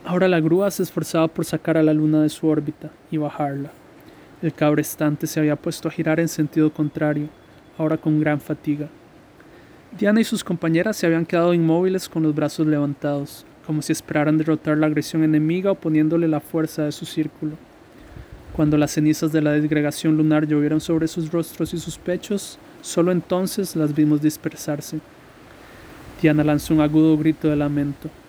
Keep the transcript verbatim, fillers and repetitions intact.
Ahora la grúa se esforzaba por sacar a la luna de su órbita y bajarla. El cabrestante se había puesto a girar en sentido contrario, ahora con gran fatiga. Diana y sus compañeras se habían quedado inmóviles con los brazos levantados, como si esperaran derrotar la agresión enemiga oponiéndole la fuerza de su círculo. Cuando las cenizas de la disgregación lunar llovieron sobre sus rostros y sus pechos, solo entonces las vimos dispersarse. Diana lanzó un agudo grito de lamento.